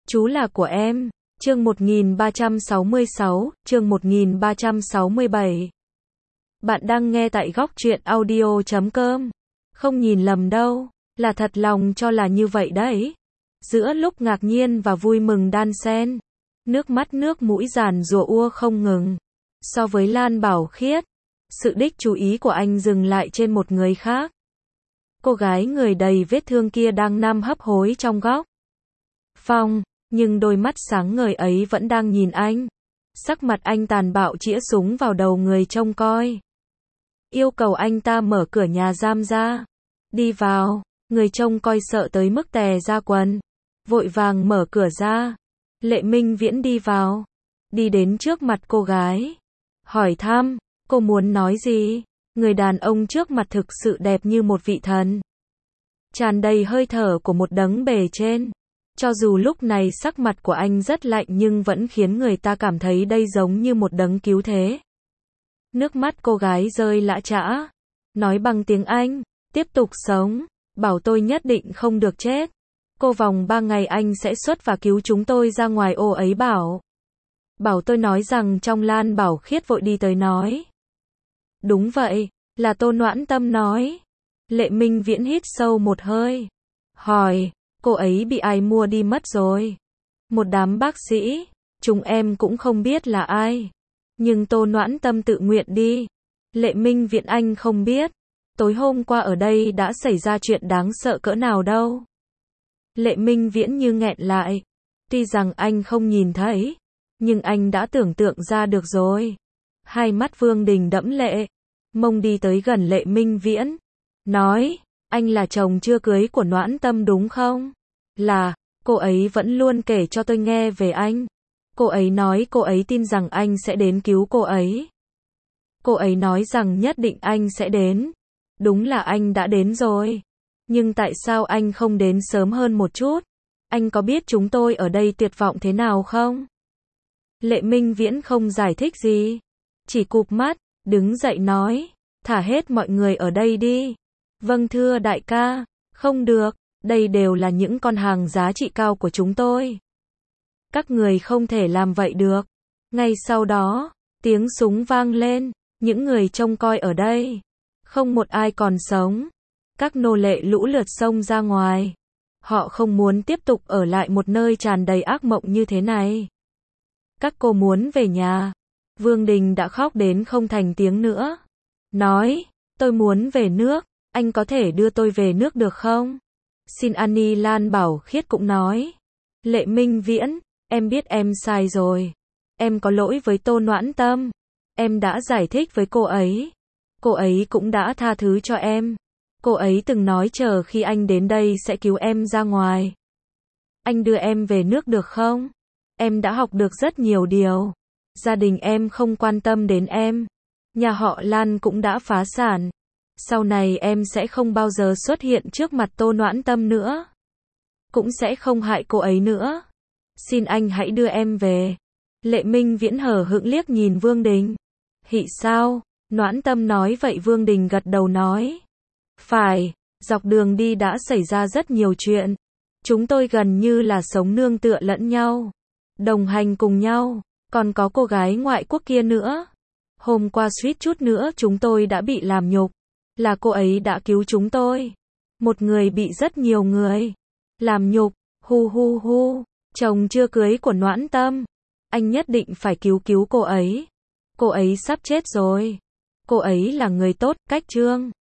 Chú là của em. Chương 1366, chương 1367. Bạn đang nghe tại góc truyện audio.com. Không nhìn lầm đâu, là thật lòng cho là như vậy đấy. Giữa lúc ngạc nhiên và vui mừng đan xen, nước mắt nước mũi giàn giụa ua không ngừng. So với Lan Bảo Khiết, sự đích chú ý của anh dừng lại trên một người khác. Cô gái người đầy vết thương kia đang nằm hấp hối trong góc phòng, nhưng đôi mắt sáng ngời ấy vẫn đang nhìn anh. Sắc mặt anh tàn bạo chĩa súng vào đầu người trông coi, yêu cầu anh ta mở cửa nhà giam ra. Đi vào. Người trông coi sợ tới mức tè ra quần, vội vàng mở cửa ra. Lệ Minh Viễn đi vào, đi đến trước mặt cô gái, hỏi thăm, cô muốn nói gì? Người đàn ông trước mặt thực sự đẹp như một vị thần, tràn đầy hơi thở của một đấng bề trên. Cho dù lúc này sắc mặt của anh rất lạnh nhưng vẫn khiến người ta cảm thấy đây giống như một đấng cứu thế. Nước mắt cô gái rơi lã chã, nói bằng tiếng Anh, tiếp tục sống, bảo tôi nhất định không được chết. Cô vòng 3 ngày anh sẽ xuất và cứu chúng tôi ra ngoài. Ô ấy bảo tôi nói rằng trong. Lan Bảo Khiết vội đi tới nói. Đúng vậy, là Tô Noãn Tâm nói. Lệ Minh Viễn hít sâu một hơi, hỏi, cô ấy bị ai mua đi mất rồi? Một đám bác sĩ, chúng em cũng không biết là ai. Nhưng Tô Noãn Tâm tự nguyện đi. Lệ Minh Viễn anh không biết, tối hôm qua ở đây đã xảy ra chuyện đáng sợ cỡ nào đâu. Lệ Minh Viễn như nghẹn lại. Tuy rằng anh không nhìn thấy, nhưng anh đã tưởng tượng ra được rồi. Hai mắt Vương Đình đẫm lệ, mông đi tới gần Lệ Minh Viễn, nói, anh là chồng chưa cưới của Noãn Tâm đúng không? Là, cô ấy vẫn luôn kể cho tôi nghe về anh. Cô ấy nói cô ấy tin rằng anh sẽ đến cứu cô ấy. Cô ấy nói rằng nhất định anh sẽ đến. Đúng là anh đã đến rồi. Nhưng tại sao anh không đến sớm hơn một chút? Anh có biết chúng tôi ở đây tuyệt vọng thế nào không? Lệ Minh Viễn không giải thích gì, chỉ cụp mắt, đứng dậy nói, thả hết mọi người ở đây đi. Vâng thưa đại ca. Không được, đây đều là những con hàng giá trị cao của chúng tôi. Các người không thể làm vậy được. Ngay sau đó, tiếng súng vang lên, những người trông coi ở đây, không một ai còn sống. Các nô lệ lũ lượt xông ra ngoài. Họ không muốn tiếp tục ở lại một nơi tràn đầy ác mộng như thế này. Các cô muốn về nhà. Vương Đình đã khóc đến không thành tiếng nữa. Nói, tôi muốn về nước, anh có thể đưa tôi về nước được không? Xin Annie. Lan Bảo Khiết cũng nói. Lệ Minh Viễn, em biết em sai rồi. Em có lỗi với Tô Noãn Tâm. Em đã giải thích với cô ấy. Cô ấy cũng đã tha thứ cho em. Cô ấy từng nói chờ khi anh đến đây sẽ cứu em ra ngoài. Anh đưa em về nước được không? Em đã học được rất nhiều điều. Gia đình em không quan tâm đến em. Nhà họ Lan cũng đã phá sản. Sau này em sẽ không bao giờ xuất hiện trước mặt Tô Noãn Tâm nữa. Cũng sẽ không hại cô ấy nữa. Xin anh hãy đưa em về. Lệ Minh Viễn hờ hững liếc nhìn Vương Đình. Hị sao? Noãn Tâm nói vậy. Vương Đình gật đầu nói. Phải, dọc đường đi đã xảy ra rất nhiều chuyện. Chúng tôi gần như là sống nương tựa lẫn nhau, đồng hành cùng nhau. Còn có cô gái ngoại quốc kia nữa. Hôm qua suýt chút nữa chúng tôi đã bị làm nhục. Là cô ấy đã cứu chúng tôi. Một người bị rất nhiều người làm nhục. Hu hu hu. Chồng chưa cưới của Noãn Tâm, anh nhất định phải cứu cô ấy. Cô ấy sắp chết rồi. Cô ấy là người tốt, cách Trương